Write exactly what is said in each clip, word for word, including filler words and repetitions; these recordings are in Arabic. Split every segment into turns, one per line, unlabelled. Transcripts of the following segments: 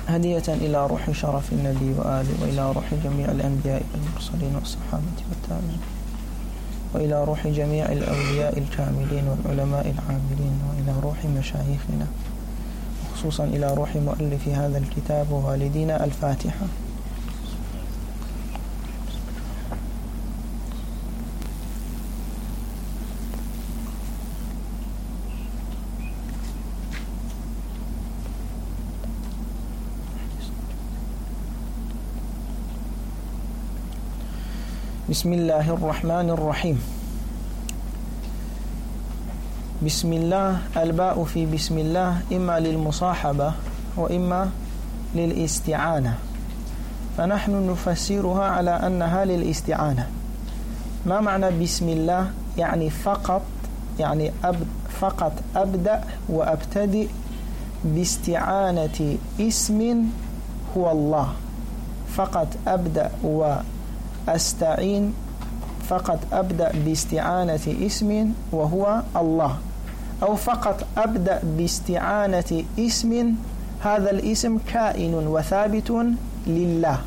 هدية إلى روح شرف النبي وآله، وإلى روح جميع الأنبياء والمرسلين والصحابة والتابعين، وإلى روح جميع الأولياء الكاملين والعلماء العاملين، وإلى روح مشايخنا، وخصوصا إلى روح مؤلف هذا الكتاب ووالدينا. الفاتحة. بسم الله الرحمن الرحيم. بسم الله، الباء في بسم الله إما للمصاحبة وإما للاستعانة، فنحن نفسرها على أنها للاستعانة. ما معنى بسم الله؟ يعني فقط يعني أب فقط أبدأ وأبتدئ باستعانة اسم هو الله. فقط أبدأ وأستعين فقط أبدأ باستعانة اسم وهو الله، أو فقط أبدأ باستعانة اسم هذا الاسم كائن وثابت لله.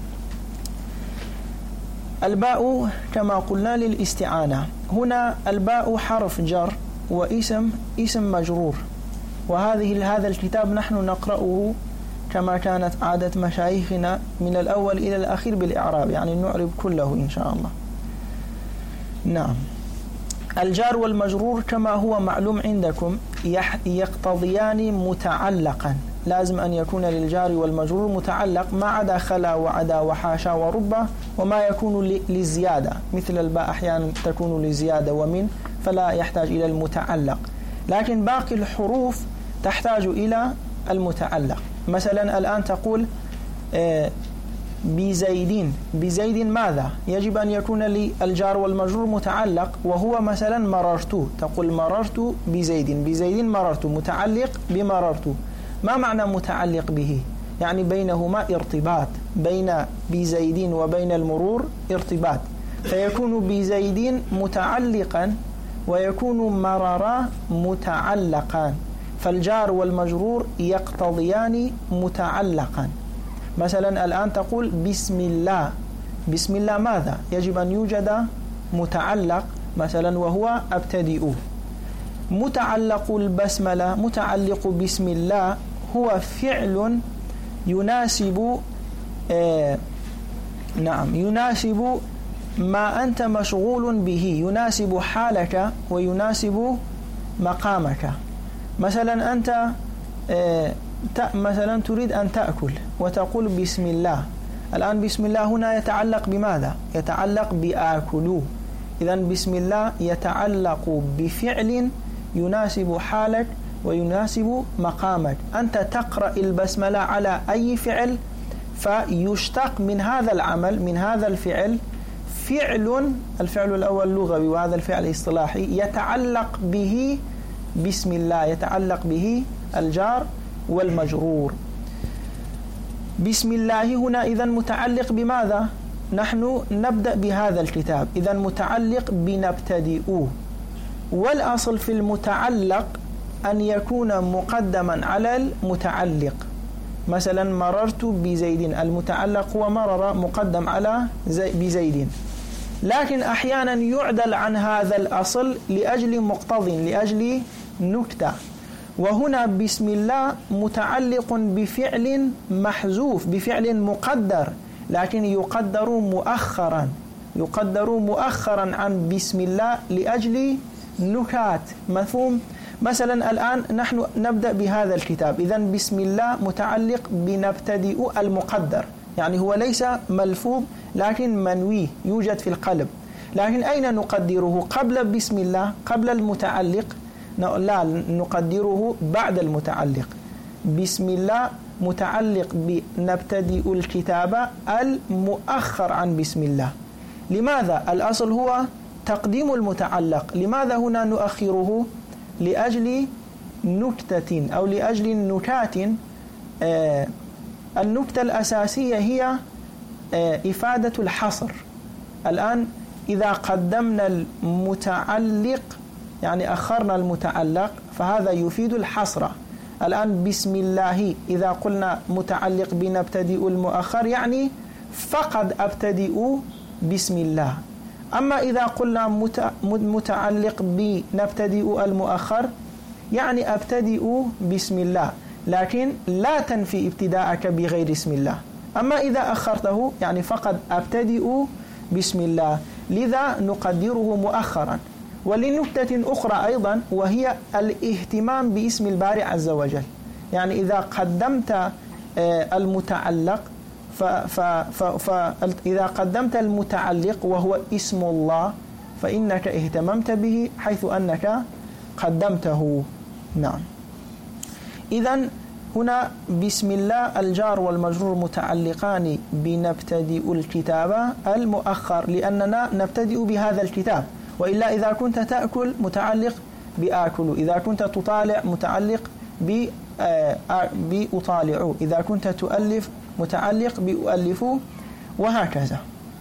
الباء كما قلنا للاستعانة. هنا الباء حرف جر واسم اسم مجرور، وهذه هذا الكتاب نحن نقرأه كما كانت عادة مشايخنا من الأول إلى الأخير بالإعراب، يعني نعرب كله إن شاء الله. نعم. الجار والمجرور كما هو معلوم عندكم يقتضيان متعلقا، لازم أن يكون للجار والمجرور متعلق، ما عدا خلا وعدا وحاشا وربا وما يكون للزيادة، مثل الباء أحيانا تكون لزيادة ومن، فلا يحتاج إلى المتعلق، لكن باقي الحروف تحتاج إلى المتعلق. مثلا الآن تقول بزيدين، بزيد ماذا؟ يجب أن يكون للجار والمجرور متعلق، وهو مثلا مررت، تقول مررت بزيد، بزيد مررت، متعلق بمررت. ما معنى متعلق به؟ يعني بينهما ارتباط، بين بزيد وبين المرور ارتباط، فيكون بزيد متعلقا ويكون مررا متعلقان، فالجار والمجرور يقتضيان متعلقا. مثلا الآن تقول بسم الله، بسم الله ماذا؟ يجب أن يوجد متعلق مثلا وهو أبتدئ. متعلق البسملة، متعلق بسم الله هو فعل يناسب آه نعم يناسب ما أنت مشغول به، يناسب حالك ويناسب مقامك. مثلا أنت آه مثلا تريد أن تأكل وتقول بسم الله، الآن بسم الله هنا يتعلق بماذا؟ يتعلق بآكلوا. إذن بسم الله يتعلق بفعل يناسب حالك ويناسب مقامك. أنت تقرأ البسملة على أي فعل، فيشتق من هذا العمل، من هذا الفعل، فعل، الفعل الأول لغوي وهذا الفعل اصطلاحي، يتعلق به بسم الله، يتعلق به الجار والمجرور. بسم الله هنا إذن متعلق بماذا؟ نحن نبدأ بهذا الكتاب، إذن متعلق بنبتدئه. والأصل في المتعلق أن يكون مقدما على المتعلق. مثلا مررت بزيد، المتعلق هو مرر مقدم على زي بزيد، لكن أحيانا يعدل عن هذا الأصل لأجل مقتضٍ، لأجل نكتة. وهنا بسم الله متعلق بفعل محذوف، بفعل مقدر، لكن يقدر مؤخرا، يقدر مؤخرا عن بسم الله لأجل نكات. مفهوم؟ مثلا الآن نحن نبدأ بهذا الكتاب، إذن بسم الله متعلق بنبتدئ المقدر، يعني هو ليس ملفوظ لكن منوي، يوجد في القلب، لكن أين نقدره؟ قبل بسم الله، قبل المتعلق؟ لا، نقدره بعد المتعلق. بسم الله متعلق بنبتدئ الكتاب المؤخر عن بسم الله. لماذا؟ الأصل هو تقديم المتعلق، لماذا هنا نؤخره؟ لأجل نكتة أو لأجل نكات. آه النكتة الأساسية هي آه إفادة الحصر. الآن إذا قدمنا المتعلق يعني أخرنا المتعلق، فهذا يفيد الحصر. الآن بسم الله إذا قلنا متعلق بنبتدئ المؤخر يعني فقد أبتدئ بسم الله. أما إذا قلنا متعلق بنبتدئ المؤخر يعني أبتدئ بسم الله، لكن لا تنفي ابتداءك بغير اسم الله. أما إذا أخرته يعني فقد أبتدئ بسم الله، لذا نقدره مؤخرا. ولنكتة أخرى أيضا وهي الاهتمام باسم الباري عز وجل، يعني إذا قدمت المتعلق فإذا قدمت المتعلق وهو اسم الله فإنك اهتممت به حيث أنك قدمته. نعم. إذن هنا بسم الله الجار والمجرور متعلقان بنبتدئ الكتاب المؤخر لأننا نبتدئ بهذا الكتاب، وإلا إذا كنت تأكل متعلق بآكل، إذا كنت تطالع متعلق بأطالع، إذا كنت تؤلف متعلق بأؤلف، وهكذا.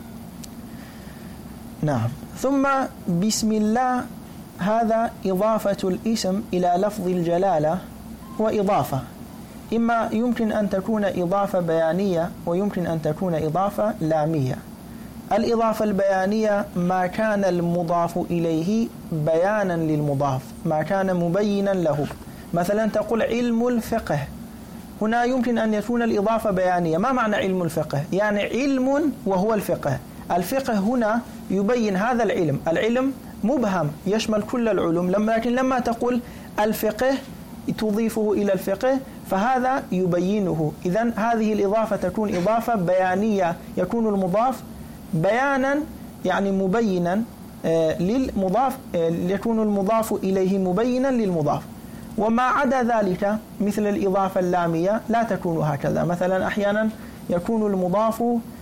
نعم. ثم بسم الله هذا إضافة الاسم إلى لفظ الجلالة وإضافة، إما يمكن أن تكون إضافة بيانية ويمكن أن تكون إضافة لامية. الإضافة البيانية ما كان المضاف إليه بيانا للمضاف، ما كان مبينا له. مثلا تقول علم الفقه، هنا يمكن أن يكون الإضافة بيانية. ما معنى علم الفقه؟ يعني علم وهو الفقه. الفقه هنا يبين هذا العلم، العلم مبهم يشمل كل العلوم، لكن لما تقول الفقه تضيفه إلى الفقه فهذا يبينه. إذن هذه الإضافة تكون إضافة بيانية، يكون المضاف بيانا يعني مبينا للمضاف، يكون المضاف إليه مبينا للمضاف. وما عدا ذلك مثل الإضافة اللامية لا تكون هكذا. مثلا أحيانا يكون المضاف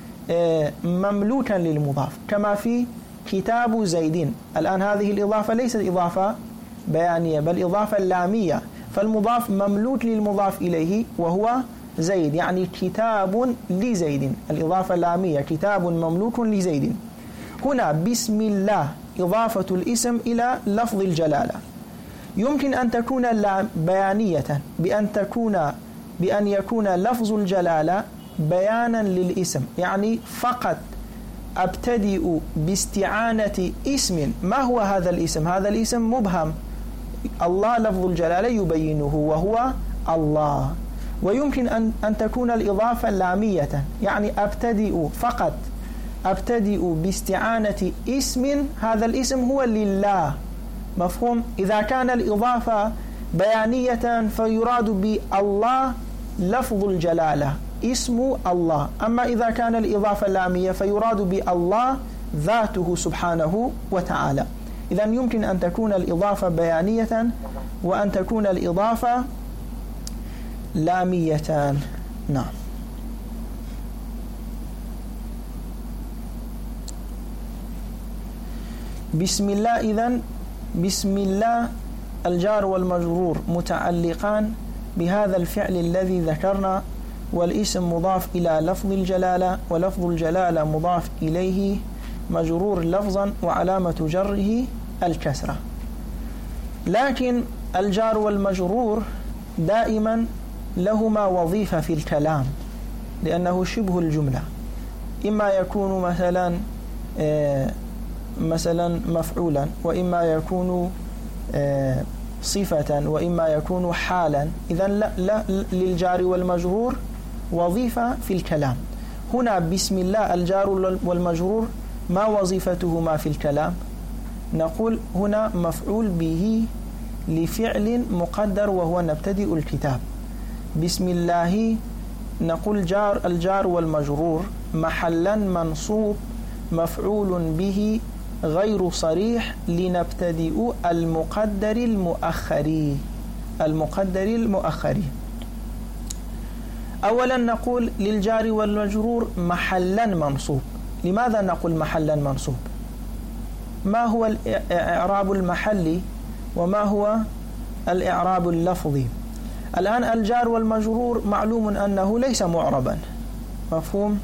مملوكا للمضاف كما في كتاب زيد. الآن هذه الإضافة ليست إضافة بيانية بل إضافة لامية، فالمضاف مملوك للمضاف إليه وهو زيد، يعني كتاب لزيد. الإضافة اللامية كتاب مملوك لزيد. هنا بسم الله إضافة الاسم إلى لفظ الجلالة يمكن أن تكون بيانية بأن تكون بأن يكون لفظ الجلالة بيانا للاسم، يعني فقط أبتدئ باستعانة اسم. ما هو هذا الاسم؟ هذا الاسم مبهم، الله لفظ الجلالة يبينه وهو الله. ويمكن أن أن تكون الإضافة لامية، يعني أبتدئ فقط أبتدئ باستعانة اسم، هذا الاسم هو لله. مفهوم؟ إذا كان الإضافة بيانية فيراد بالله لفظ الجلالة اسم الله، أما إذا كان الإضافة لامية فيراد بالله ذاته سبحانه وتعالى. إذن يمكن أن تكون الإضافة بيانية وأن تكون الإضافة لامية. نعم. بسم الله إذن بسم الله الجار والمجرور متعلقان بهذا الفعل الذي ذكرنا، والاسم مضاف إلى لفظ الجلالة، ولفظ الجلالة مضاف إليه مجرور لفظا وعلامة جره الكسرة. لكن الجار والمجرور دائما لهما وظيفة في الكلام لأنه شبه الجملة، إما يكون مثلا مثلا مفعولا، وإما يكون صفة، وإما يكون حالا. إذن لا, لا للجار والمجرور وظيفة في الكلام. هنا بسم الله الجار والمجرور ما وظيفتهما في الكلام؟ نقول هنا مفعول به لفعل مقدر وهو نبتدئ الكتاب. بسم الله نقول جار الجار والمجرور محلا منصوب مفعول به غير صريح لنبتدئ المقدر المؤخر المقدر المؤخر. أولا نقول للجار والمجرور محلا منصوب. لماذا نقول محلا منصوب؟ ما هو الإعراب المحلي وما هو الإعراب اللفظي؟ الآن الجار والمجرور معلوم أنه ليس معربا، مفهوم؟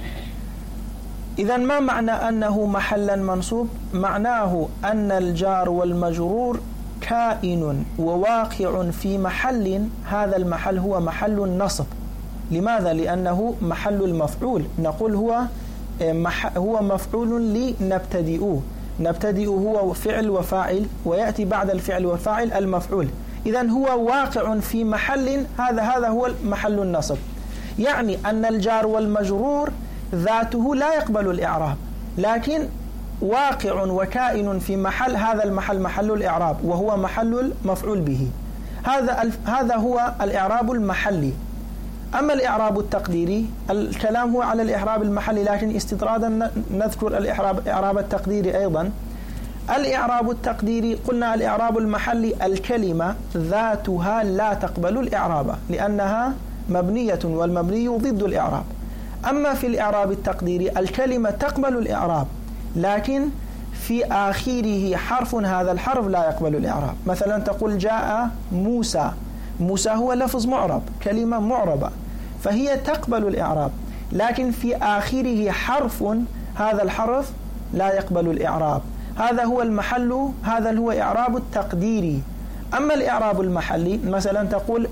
إذن ما معنى أنه محلا منصوب؟ معناه أن الجار والمجرور كائن وواقع في محل، هذا المحل هو محل النصب. لماذا؟ لأنه محل المفعول. نقول هو هو مفعول لنبتدئ. نبتدئ هو فعل وفاعل، ويأتي بعد الفعل والفاعل المفعول. إذن هو واقع في محل، هذا هذا هو محل النصب. يعني أن الجار والمجرور ذاته لا يقبل الإعراب، لكن واقع وكائن في محل، هذا المحل محل الإعراب وهو محل المفعول به. هذا هذا هو الإعراب المحلي. أما الإعراب التقديري، الكلام هو على الإعراب المحلي، لكن استطرادا نذكر الإعراب إعراب التقديري أيضا. الإعراب التقديري قلنا الإعراب المحلي الكلمة ذاتها لا تقبل الإعراب لأنها مبنية، والمبني ضد الإعراب. أما في الإعراب التقديري الكلمة تقبل الإعراب، لكن في آخره حرف، هذا الحرف لا يقبل الإعراب. مثلا تقول جاء موسى، موسى هو لفظ معرب، كلمة معربة، فهي تقبل الإعراب، لكن في آخره حرف، هذا الحرف لا يقبل الإعراب. هذا هو المحل، هذا هو إعراب التقديري. أما الإعراب المحلي مثلا تقول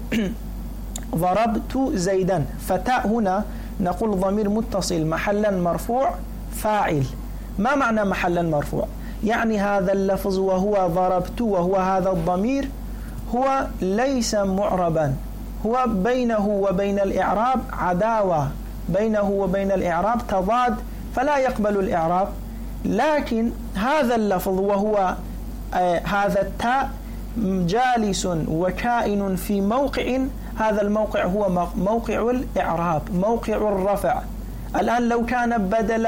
ضربت زيدا، فتاء هنا نقول ضمير متصل محلا مرفوع فاعل. ما معنى محلا مرفوع؟ يعني هذا اللفظ وهو ضربت وهو هذا الضمير هو ليس معربا، هو بينه وبين الإعراب عداوة، بينه وبين الإعراب تضاد، فلا يقبل الإعراب. لكن هذا اللفظ وهو آه هذا التاء جالس وكائن في موقع، هذا الموقع هو موقع الإعراب، موقع الرفع. الآن لو كان بدل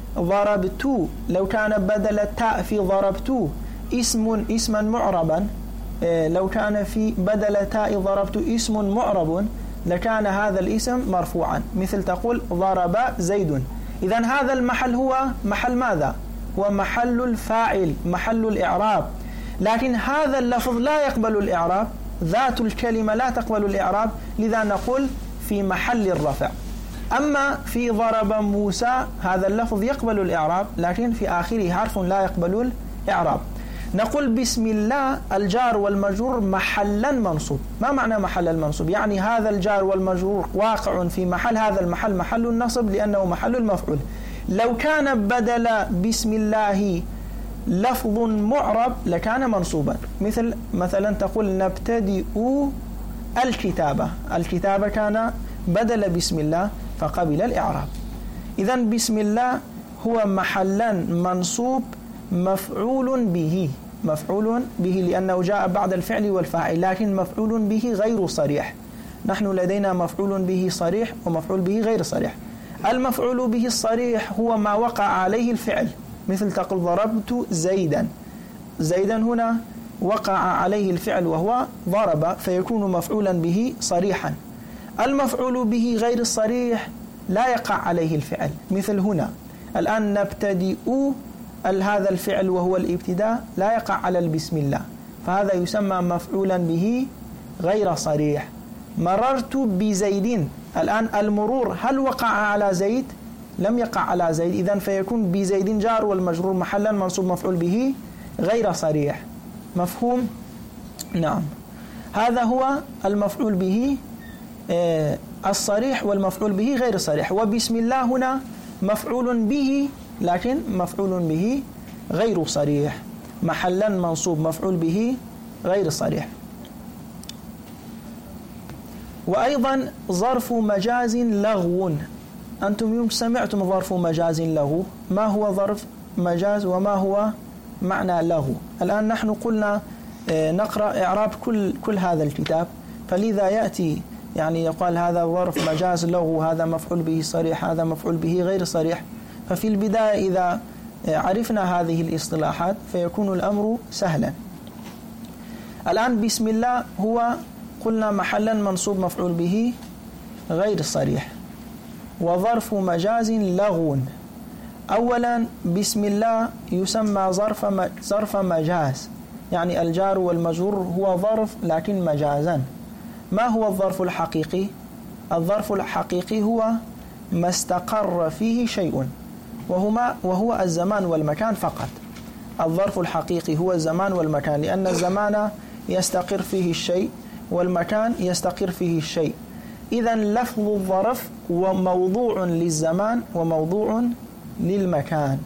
ضربت، لو كان بدل التاء في ضربت اسم اسما معربا، لو كان في بدل تاء ضربت اسم معرب لكان هذا الاسم مرفوعا، مثل تقول ضرب زيد. إذن هذا المحل هو محل ماذا؟ هو محل الفاعل، محل الإعراب. لكن هذا اللفظ لا يقبل الإعراب، ذات الكلمة لا تقبل الإعراب، لذا نقول في محل الرفع. أما في ضرب موسى هذا اللفظ يقبل الإعراب، لكن في آخره حرف لا يقبل الإعراب. نقول بسم الله الجار والمجرور محلا منصوب. ما معنى محل المنصوب؟ يعني هذا الجار والمجرور واقع في محل، هذا المحل محل النصب لأنه محل المفعول. لو كان بدل بسم الله لفظ معرب لكان منصوبا، مثل مثلا تقول نبتدئ الكتابة، الكتابة كان بدل بسم الله فقبل الإعراب. إذن بسم الله هو محلا منصوب مفعول به، مفعول به لأنه جاء بعد الفعل والفاعل، لكن مفعول به غير صريح. نحن لدينا مفعول به صريح ومفعول به غير صريح. المفعول به الصريح هو ما وقع عليه الفعل، مثل تقول ضربت زيدا، زيدا هنا وقع عليه الفعل وهو ضرب، فيكون مفعولا به صريحا. المفعول به غير الصريح لا يقع عليه الفعل، مثل هنا الآن نبتدئ، هذا الفعل وهو الابتداء لا يقع على البسم الله، فهذا يسمى مفعولا به غير صريح. مررت بزيد، الآن المرور هل وقع على زيد؟ لم يقع على زيد، إذن فيكون بزيد جار والمجرور محلا منصوب مفعول به غير صريح. مفهوم؟ نعم، هذا هو المفعول به الصريح والمفعول به غير الصريح. وبسم الله هنا مفعول به، لكن مفعول به غير صريح، محلا منصوب مفعول به غير صريح. وأيضا ظرف مجاز لغو. أنتم يوم سمعتم ظرف مجاز لغو، ما هو ظرف مجاز وما هو معنى لغو؟ الآن نحن قلنا نقرأ إعراب كل كل هذا الكتاب، فلذا يأتي يعني يقال هذا ظرف مجاز لغو، هذا مفعول به صريح، هذا مفعول به غير صريح. ففي البداية إذا عرفنا هذه الاصطلاحات فيكون الأمر سهلا. الآن بسم الله هو قلنا محلا منصوب مفعول به غير صريح، وظرف مجاز لغو. أولا بسم الله يسمى ظرف ظرف مجاز، يعني الجار والمجرور هو ظرف لكن مجازا. ما هو الظرف الحقيقي؟ الظرف الحقيقي هو ما استقر فيه شيء، وهما وهو الزمان والمكان فقط. الظرف الحقيقي هو الزمان والمكان، لأن الزمان يستقر فيه الشيء والمكان يستقر فيه الشيء. إذن لفظ الظرف هو موضوع للزمان وموضوع للمكان.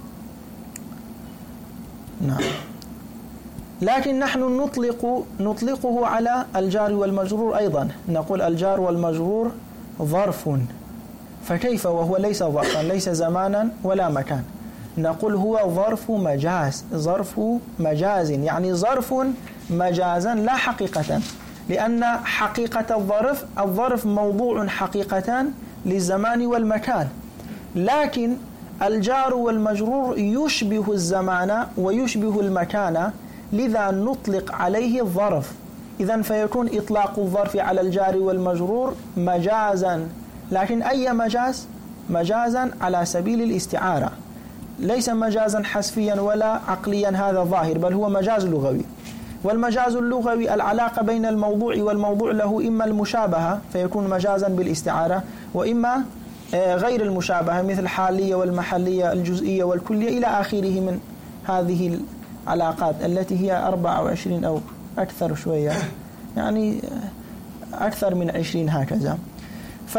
نعم. لكن نحن نطلق نطلقه على الجار والمجرور أيضا، نقول الجار والمجرور ظرف، فكيف وهو ليس ظرفا ليس زمانا ولا مكان؟ نقول هو ظرف مجاز، ظرف مجاز يعني ظرف مجازا لا حقيقة، لأن حقيقة الظرف الظرف موضوع حقيقة للزمان والمكان، لكن الجار والمجرور يشبه الزمان ويشبه المكان، لذا نطلق عليه الظرف. إذن فيكون إطلاق الظرف على الجار والمجرور مجازا، لكن أي مجاز؟ مجازا على سبيل الاستعارة، ليس مجازا حسفيا ولا عقليا، هذا ظاهر، بل هو مجاز لغوي. والمجاز اللغوي العلاقة بين الموضوع والموضوع له إما المشابهة فيكون مجازا بالاستعارة، وإما غير المشابهة مثل الحالية والمحلية الجزئية والكلية إلى آخره من هذه العلاقات التي هي أربعة وعشرين أو أكثر شوية، يعني أكثر من عشرين هكذا. ف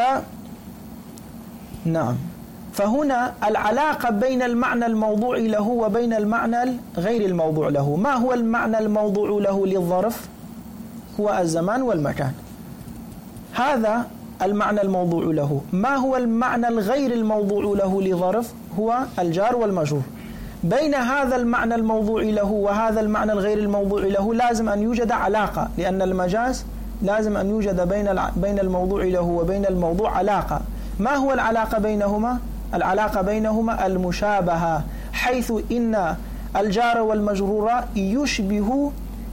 نعم، فهنا العلاقة بين المعنى الموضوع له وبين المعنى غير الموضوع له. ما هو المعنى الموضوع له للظرف؟ هو الزمان والمكان، هذا المعنى الموضوع له. ما هو المعنى الغير الموضوع له لظرف؟ هو الجار والمجرور. بين هذا المعنى الموضوع له وهذا المعنى الغير الموضوع له لازم أن يوجد علاقة، لأن المجاز لازم أن يوجد بين بين الموضوع له وبين الموضوع علاقة. ما هو العلاقة بينهما؟ العلاقة بينهما المشابهة، حيث إن الجار والمجرور يشبه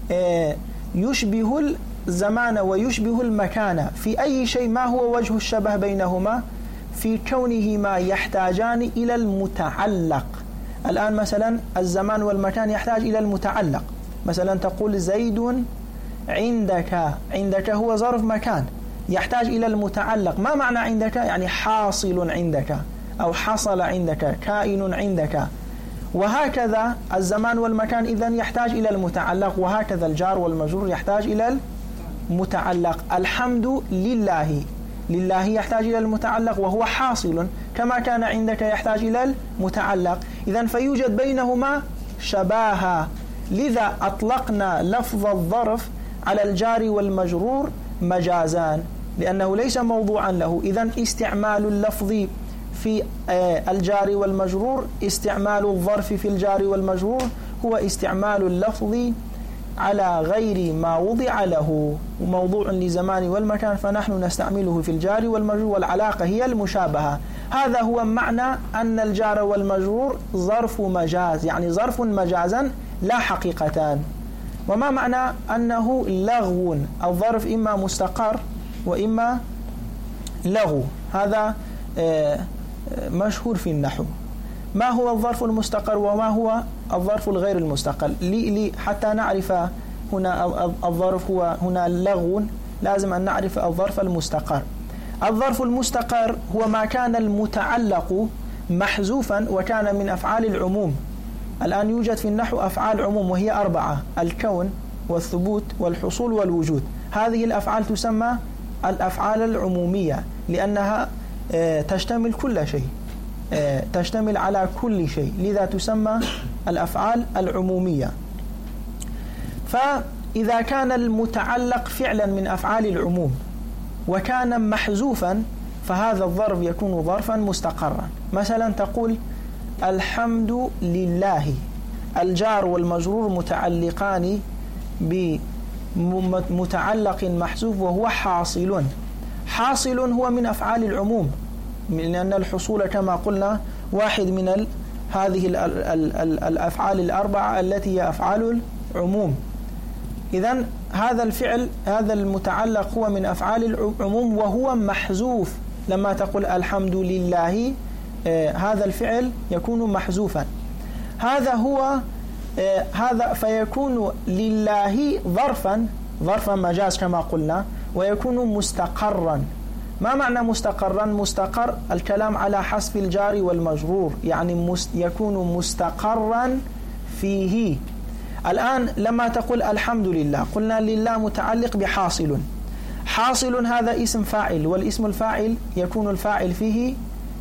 يشبه الزمان ويشبه المكان في أي شيء. ما هو وجه الشبه بينهما؟ في كونهما يحتاجان إلى المتعلق. الآن مثلا الزمان والمكان يحتاج إلى المتعلق، مثلا تقول زيد عندك، عندك هو ظرف مكان يحتاج إلى المتعلق. ما معنى عندك؟ يعني حاصل عندك أو حصل عندك، كائن عندك. وهكذا الزمان والمكان إذن يحتاج إلى المتعلق، وهكذا الجار والمجرور يحتاج إلى المتعلق. الحمد لله، لله يحتاج إلى المتعلق وهو حاصل، كما كان عندك يحتاج إلى المتعلق. إذن فيوجد بينهما شباهة، لذا أطلقنا لفظ الظرف على الجار والمجرور مجازان، لأنه ليس موضوعا له. إذن استعمال اللفظ في الجار والمجرور، استعمال الظرف في الجار والمجرور هو استعمال اللفظ على غير ما وضع له، موضوع لزمان والمكان، فنحن نستعمله في الجار والمجرور، والعلاقة هي المشابهة. هذا هو معنى أن الجار والمجرور ظرف مجاز، يعني ظرف مجازا لا حقيقتان. وما معنى أنه لغو؟ الظرف إما مستقر وإما لغو، هذا مشهور في النحو. ما هو الظرف المستقر وما هو الظرف الغير المستقر؟ لي حتى نعرف هنا الظرف هو هنا لغو، لازم أن نعرف الظرف المستقر. الظرف المستقر هو ما كان المتعلق محذوفا وكان من أفعال العموم. الآن يوجد في النحو أفعال عموم وهي أربعة: الكون والثبوت والحصول والوجود. هذه الأفعال تسمى الأفعال العمومية، لأنها تشتمل كل شيء، تشتمل على كل شيء، لذا تسمى الأفعال العمومية. فإذا كان المتعلق فعلا من أفعال العموم وكان محذوفا فهذا الظرف يكون ظرفا مستقرا. مثلا تقول الحمد لله، الجار والمجرور متعلقان بمتعلق محذوف وهو حاصل. حاصل هو من أفعال العموم، لأن الحصول كما قلنا واحد من ال هذه ال ال ال الأفعال الأربعة التي هي أفعال العموم. إذن هذا الفعل، هذا المتعلق هو من أفعال العموم وهو محذوف. لما تقول الحمد لله آه هذا الفعل يكون محذوفا. هذا هو آه هذا فيكون لله ظرفا ظرفا مجاز كما قلنا، ويكون مستقرا. ما معنى مستقرا؟ مستقر الكلام على حذف الجار والمجرور، يعني مست يكون مستقرا فيه. الآن لما تقول الحمد لله قلنا لله متعلق بحاصل. حاصل هذا اسم فاعل، والاسم الفاعل يكون الفاعل فيه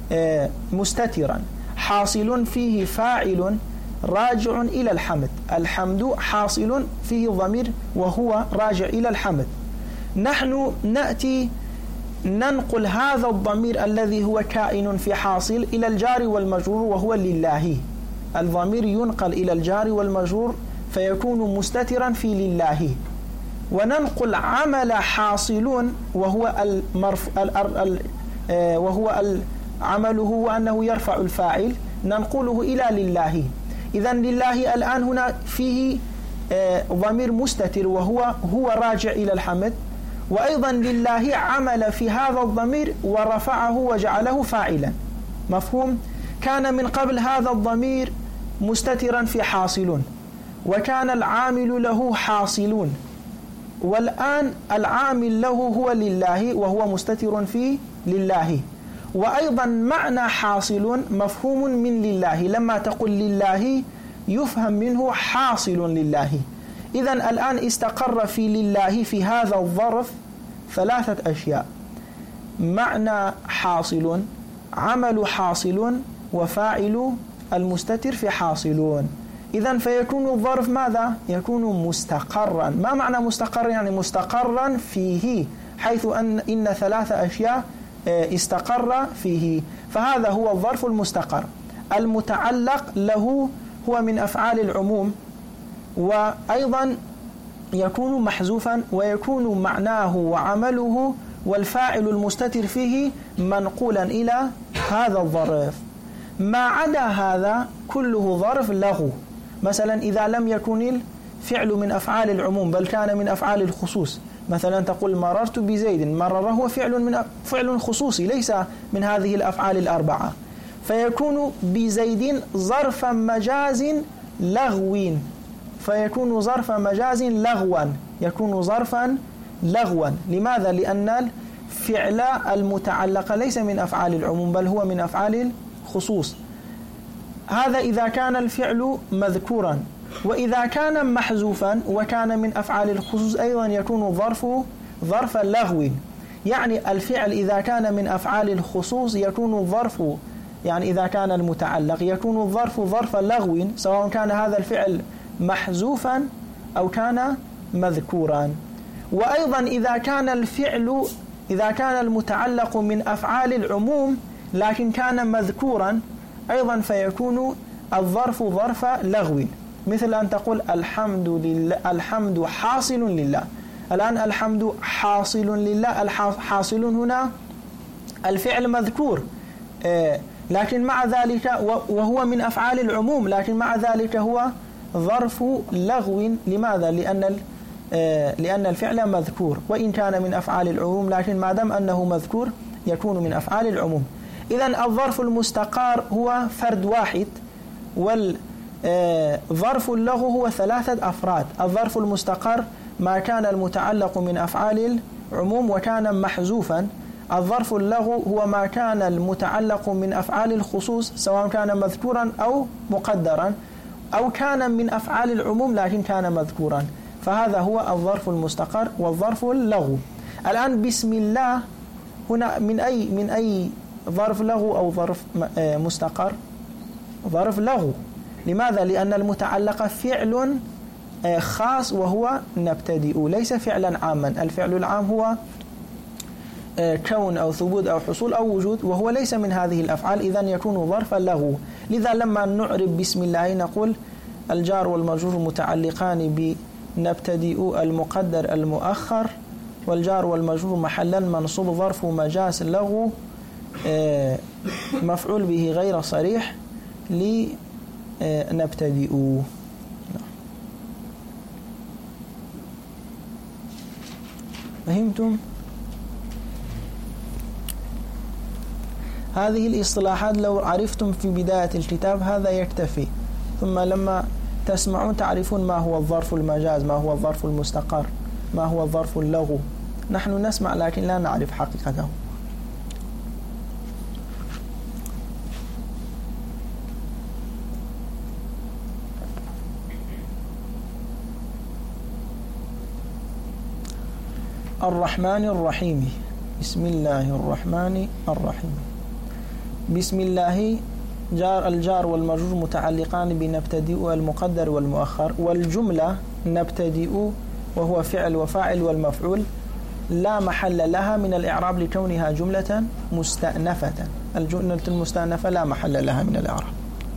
مستترا. حاصل فيه فاعل راجع إلى الحمد. الحمد حاصل فيه ضمير وهو راجع إلى الحمد. نحن نأتي ننقل هذا الضمير الذي هو كائن في حاصل إلى الجار والمجرور وهو لله. الضمير ينقل إلى الجار والمجرور فيكون مستترا في لله، وننقل عمل حاصلون وهو المرف... ال... ال... ال... وهو عمله وأنه يرفع الفاعل، ننقله إلى لله. إذن لله الآن هنا فيه ضمير مستتر وهو هو راجع إلى الحمد، وأيضا لله عمل في هذا الضمير ورفعه وجعله فاعلا. مفهوم؟ كان من قبل هذا الضمير مستترا في حاصلون، وكان العامل له حاصلون، والآن العامل له هو لله وهو مستتر في لله. وأيضا معنى حاصل مفهوم من لله، لما تقول لله يفهم منه حاصل لله. إذن الآن استقر في لله في هذا الظرف ثلاثة أشياء: معنى حاصل، عمل حاصل، وفاعل المستتر في حاصلون. إذن فيكون الظرف ماذا؟ يكون مستقرا. ما معنى مستقر؟ يعني مستقرا فيه، حيث أن إن ثلاثة أشياء استقر فيه، فهذا هو الظرف المستقر. المتعلق له هو من أفعال العموم، وأيضا يكون محذوفا، ويكون معناه وعمله والفاعل المستتر فيه منقولا إلى هذا الظرف. ما عدا هذا كله ظرف له. مثلا إذا لم يكن الفعل من أفعال العموم بل كان من أفعال الخصوص، مثلا تقول مررت بزيد، مرر هو فعل من فعل خصوصي ليس من هذه الأفعال الأربعة، فيكون بزيد ظرف مجاز لغو، فيكون ظرف مجاز لغوا، يكون ظرفا لغوا. لماذا؟ لأن الفعل المتعلق ليس من أفعال العموم بل هو من أفعال الخصوص. هذا إذا كان الفعل مذكورا. وإذا كان محذوفا وكان من أفعال الخصوص أيضا يكون ظرف ظرف لغو. يعني الفعل إذا كان من أفعال الخصوص يكون الظرف، يعني إذا كان المتعلق يكون الظرف ظرف لغو، سواء كان هذا الفعل محذوفا أو كان مذكورا. وأيضا إذا كان الفعل إذا كان المتعلق من أفعال العموم لكن كان مذكورا أيضا فيكون الظرف ظرف لغو، مثل أن تقول الحمد لله، الحمد حاصل لله. الآن الحمد حاصل لله، الحاصل هنا الفعل مذكور لكن مع ذلك وهو من أفعال العموم، لكن مع ذلك هو ظرف لغو. لماذا؟ لأن لأن الفعل مذكور، وإن كان من أفعال العموم لكن ما دام أنه مذكور يكون من أفعال العموم. إذن الظرف المستقر هو فرد واحد، والظرف اللغو هو ثلاثة أفراد. الظرف المستقر ما كان المتعلق من أفعال العموم وكان محذوفا. الظرف اللغو هو ما كان المتعلق من أفعال الخصوص سواء كان مذكورا أو مقدرا، أو كان من أفعال العموم لكن كان مذكورا، فهذا هو الظرف المستقر والظرف اللغو. الآن بسم الله هنا من أي من أي ظرف لغو أو ظرف مستقر؟ ظرف لغو. لماذا؟ لأن المتعلق فعل خاص وهو نبتدئ، ليس فعلا عاما. الفعل العام هو كون أو ثبوت أو حصول أو وجود، وهو ليس من هذه الأفعال، إذن يكون ظرفا لغو. لذا لما نعرب بسم الله نقول الجار والمجرور متعلقان بنبتدئ المقدر المؤخر، والجار والمجرور محلا منصوب ظرف مجاز لغو مفعول به غير صريح لنبتدئ. فهمتم؟ هذه الاصطلاحات لو عرفتم في بداية الكتاب هذا يكتفي، ثم لما تسمعون تعرفون ما هو الظرف المجاز، ما هو الظرف المستقر، ما هو الظرف اللغو. نحن نسمع لكن لا نعرف حقيقته. الرحمن الرحيم. بسم الله الرحمن الرحيم. بسم الله جار الجار والمجرور متعلقان بنبتدئ المقدر والمؤخر، والجملة نبتدئ وهو فعل وفاعل والمفعول لا محل لها من الإعراب لكونها جملة مستأنفة. الجملة المستأنفة لا محل لها من الإعراب.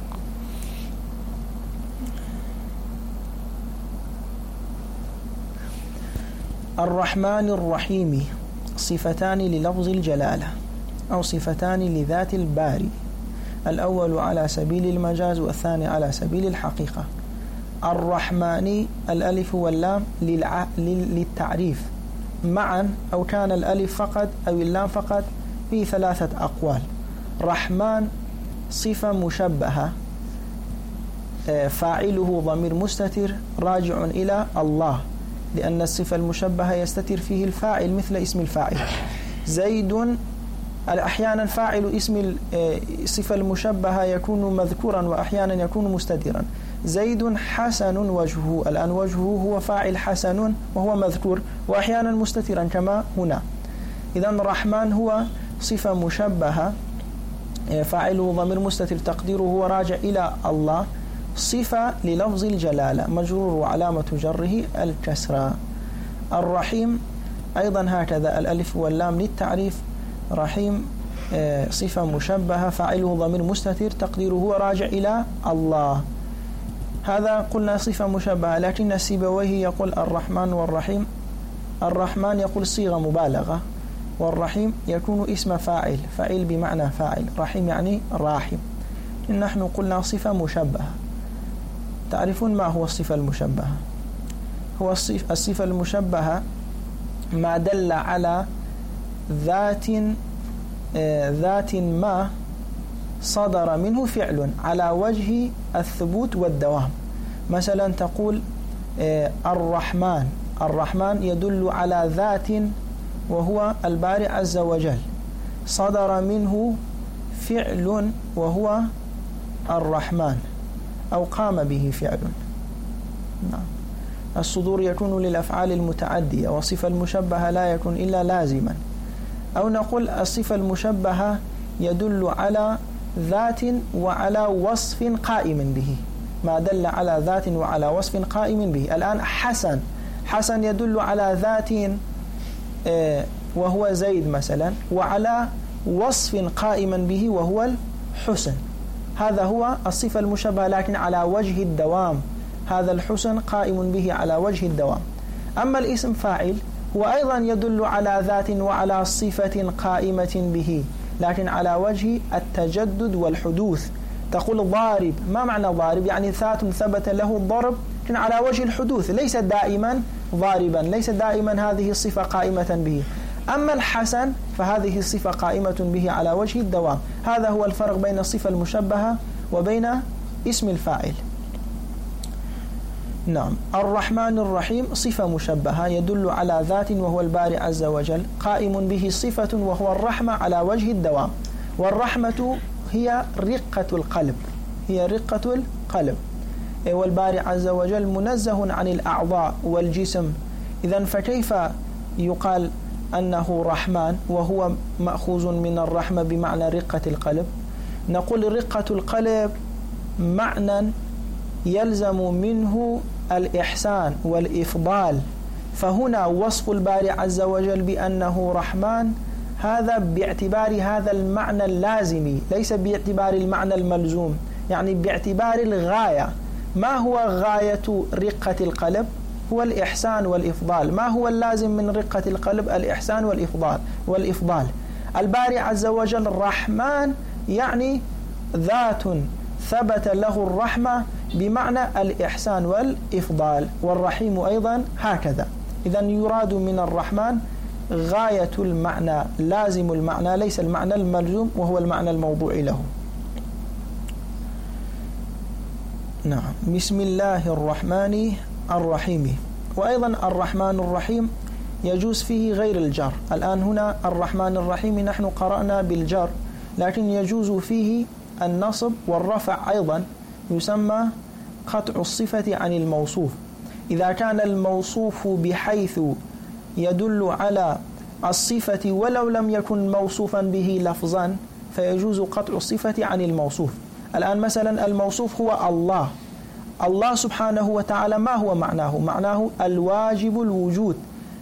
الرحمن الرحيم صفتان للفظ الجلالة أو صفتان لذات الباري، الأول على سبيل المجاز والثاني على سبيل الحقيقة. الرحمن الألف واللام للع... للتعريف معا، أو كان الألف فقط أو اللام فقط، في ثلاثة أقوال. رحمن صفة مشبهة فاعله ضمير مستتر راجع إلى الله، لأن الصفة المشبهة يستتر فيه الفاعل مثل اسم الفاعل. زيد أحيانا فاعل اسم الصفة المشبهة يكون مذكورا وأحيانا يكون مستترا. زيد حسن وجهه، الآن وجهه هو فاعل حسن وهو مذكور وأحيانا مستترا كما هنا. إذن الرحمن هو صفة مشبهة فاعله ضمير مستتر تقديره هو راجع إلى الله، صفة للفظ الجلالة، مجرور وعلامة جره الكسرة. الرحيم أيضا هكذا، الألف واللام للتعريف. رحيم صفة مشبهة فاعله ضمير مستتر تقديره هو راجع إلى الله. هذا قلنا صفة مشبهة، لكن السيبويه يقول الرحمن والرحيم. الرحمن يقول صيغة مبالغة، والرحيم يكون اسم فاعل، فاعل بمعنى فاعل، رحيم يعني راحم. نحن قلنا صفة مشبهة. تعرفون ما هو الصفة المشبهة؟ هو الصفة المشبهة ما دل على ذات ذات ما صدر منه فعل على وجه الثبوت والدوام. مثلا تقول الرحمن، الرحمن يدل على ذات وهو البارئ عز وجل، صدر منه فعل وهو الرحمن أو قام به فعل. نعم. الصدور يكون للأفعال المتعدية، وصفة المشبهة لا يكون إلا لازما. أو نقول الصفة المشبهة يدل على ذات وعلى وصف قائم به، ما دل على ذات وعلى وصف قائم به. الآن حسن، حسن يدل على ذات وهو زيد مثلا، وعلى وصف قائما به وهو الحسن. هذا هو الصفة المشبهة لكن على وجه الدوام، هذا الحسن قائم به على وجه الدوام. أما الاسم فاعل هو أيضا يدل على ذات وعلى صفة قائمة به، لكن على وجه التجدد والحدوث. تقول ضارب، ما معنى ضارب؟ يعني ذات ثبت له الضرب لكن على وجه الحدوث، ليس دائما ضاربا، ليس دائما هذه الصفة قائمة به. أما الحسن فهذه الصفة قائمة به على وجه الدوام. هذا هو الفرق بين الصفة المشبهة وبين اسم الفاعل. نعم. الرحمن الرحيم صفة مشبهة يدل على ذات وهو البارئ عز وجل، قائم به صفة وهو الرحمة على وجه الدوام. والرحمة هي رقة القلب، هي رقة القلب. والبارئ عز وجل منزه عن الأعضاء والجسم، إذن فكيف يقال أنه رحمن وهو مأخوذ من الرحمة بمعنى رقة القلب؟ نقول رقة القلب معنى يلزم منه الإحسان والإفضال، فهنا وصف البارئ عز وجل بأنه رحمن هذا باعتبار هذا المعنى اللازمي، ليس باعتبار المعنى الملزوم، يعني باعتبار الغاية. ما هو غاية رقة القلب؟ هو الإحسان والإفضال. ما هو اللازم من رقة القلب؟ الإحسان والإفضال والإفضال. البارئ عز وجل الرحمن يعني ذات ثبت له الرحمة بمعنى الإحسان والإفضال، والرحيم أيضا هكذا. إذن يراد من الرحمن غاية المعنى، لازم المعنى، ليس المعنى الملزوم وهو المعنى الموضوع له. نعم. بسم الله الرحمن الرحيم. وأيضا الرحمن الرحيم يجوز فيه غير الجر. الآن هنا الرحمن الرحيم نحن قرأنا بالجر، لكن يجوز فيه النصب والرفع أيضا، يسمى قطع الصفة عن الموصوف. إذا كان الموصوف بحيث يدل على الصفة ولو لم يكن موصوفا به لفظا فيجوز قطع الصفة عن الموصوف. الآن مثلا الموصوف هو الله، الله سبحانه وتعالى ما هو معناه؟ معناه الواجب الوجود،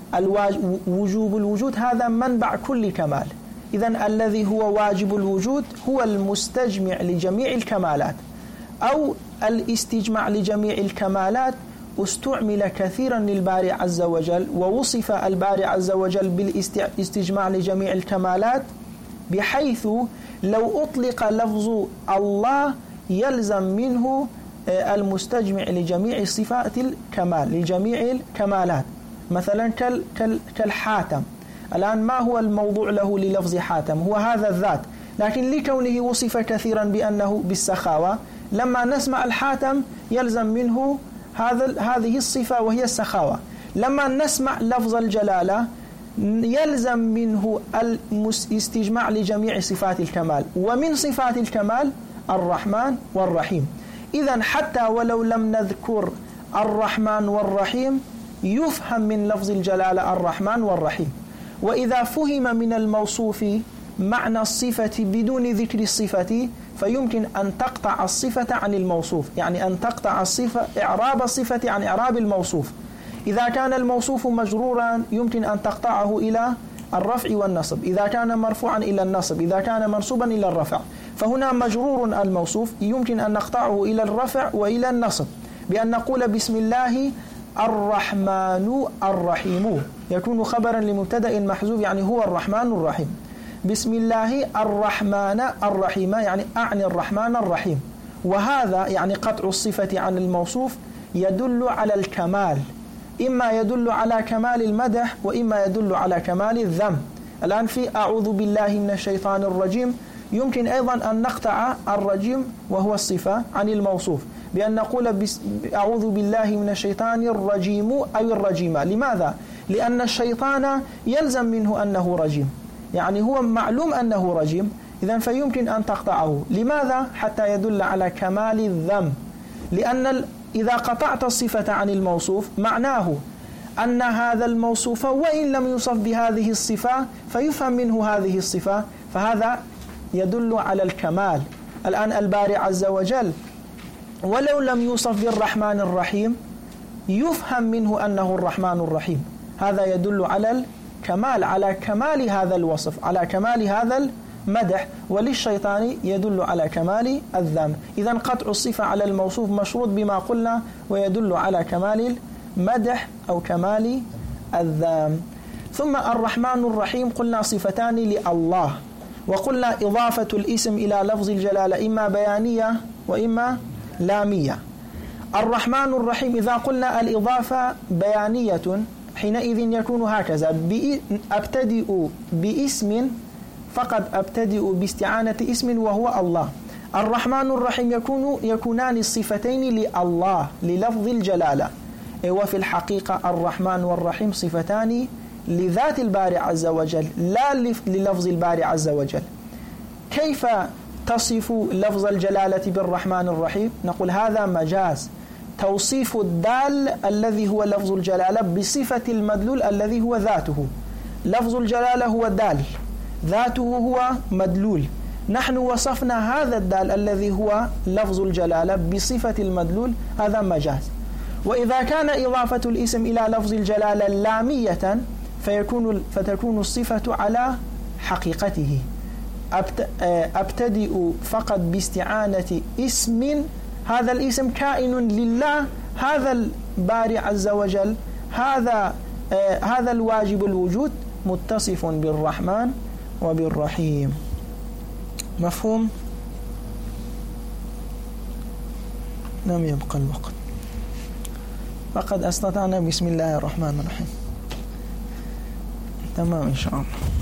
وجوب الوجود هذا منبع كل كمال. إذن الذي هو واجب الوجود هو المستجمع لجميع الكمالات، أو الاستجماع لجميع الكمالات استعمل كثيرا للباري عز وجل، ووصف الباري عز وجل بالاستجماع لجميع الكمالات بحيث لو أطلق لفظ الله يلزم منه المستجمع لجميع صفات الكمال، لجميع الكمالات. مثلا كالحاتم، الآن ما هو الموضوع له للفظ حاتم؟ هو هذا الذات، لكن لكونه وصف كثيرا بأنه بالسخاوة، لما نسمع الحاتم يلزم منه هذا هذه الصفة وهي السخاوة. لما نسمع لفظ الجلالة يلزم منه الاستجماع لجميع صفات الكمال، ومن صفات الكمال الرحمن والرحيم. إذن حتى ولو لم نذكر الرحمن والرحيم يفهم من لفظ الجلالة الرحمن والرحيم. وإذا فهم من الموصوف معنى الصفة بدون ذكر الصفة فيمكن أن تقطع الصفة عن الموصوف، يعني أن تقطع الصفة إعراب الصفة عن إعراب الموصوف. إذا كان الموصوف مجرورا يمكن أن تقطعه إلى الرفع والنصب، إذا كان مرفوعا إلى النصب، إذا كان منصوبا إلى الرفع. فهنا مجرور الموصوف يمكن أن نقطعه إلى الرفع وإلى النصب بأن نقول بسم الله الرحمن الرحيم، يكون خبرا لمبتدأ محذوف يعني هو الرحمن الرحيم. بسم الله الرحمن الرحيم يعني أعني الرحمن الرحيم. وهذا يعني قطع الصفة عن الموصوف يدل على الكمال، إما يدل على كمال المدح وإما يدل على كمال الذم. الآن في أعوذ بالله من الشيطان الرجيم يمكن أيضا أن نقطع الرجيم وهو الصفة عن الموصوف بأن نقول أعوذ بالله من الشيطان الرجيم أو الرجيمة. لماذا؟ لأن الشيطان يلزم منه أنه رجيم، يعني هو معلوم أنه رجيم، إذن فيمكن أن تقطعه. لماذا؟ حتى يدل على كمال الذم. لأن إذا قطعت الصفة عن الموصوف معناه أن هذا الموصوف وإن لم يوصف بهذه الصفة فيفهم منه هذه الصفة، فهذا يدل على الكمال. الآن الباري عز وجل ولو لم يوصف بالرحمن الرحيم يفهم منه أنه الرحمن الرحيم، هذا يدل على الكمال، على كمال هذا الوصف، على كمال هذا المدح. وللشيطان يدل على كمال الذم. إذن قطع الصفة على الموصوف مشروط بما قلنا ويدل على كمال المدح أو كمال الذم. ثم الرحمن الرحيم قلنا صفتان لله، وقلنا إضافة الاسم إلى لفظ الجلالة إما بيانية وإما لامية. الرحمن الرحيم إذا قلنا الإضافة بيانية حينئذ يكون هكذا: أبتدئ باسم، فقد أبتدئ باستعانة اسم وهو الله. الرحمن الرحيم يكون يكونان الصفتين لله للفظ الجلالة، وفي الحقيقة الرحمن والرحيم صفتان لذات الباري عز وجل لا للفظ الباري عز وجل. كيف تصف لفظ الجلالة بالرحمن الرحيم؟ نقول هذا مجاز، توصيف الدال الذي هو لفظ الجلالة بصفة المدلول الذي هو ذاته. لفظ الجلالة هو دال، ذاته هو مدلول، نحن وصفنا هذا الدال الذي هو لفظ الجلالة بصفة المدلول، هذا مجاز. وإذا كان إضافة الاسم إلى لفظ الجلالة لامية فيكون فتكون الصفة على حقيقته. أبتدئ فقط باستعانة اسم، هذا الاسم كائن لله، هذا الباري عز وجل، هذا هذا الواجب الوجود متصف بالرحمن وبالرحيم. مفهوم؟ لم يبقى الوقت، فقد استطعنا. بسم الله الرحمن الرحيم. تمام إن شاء الله.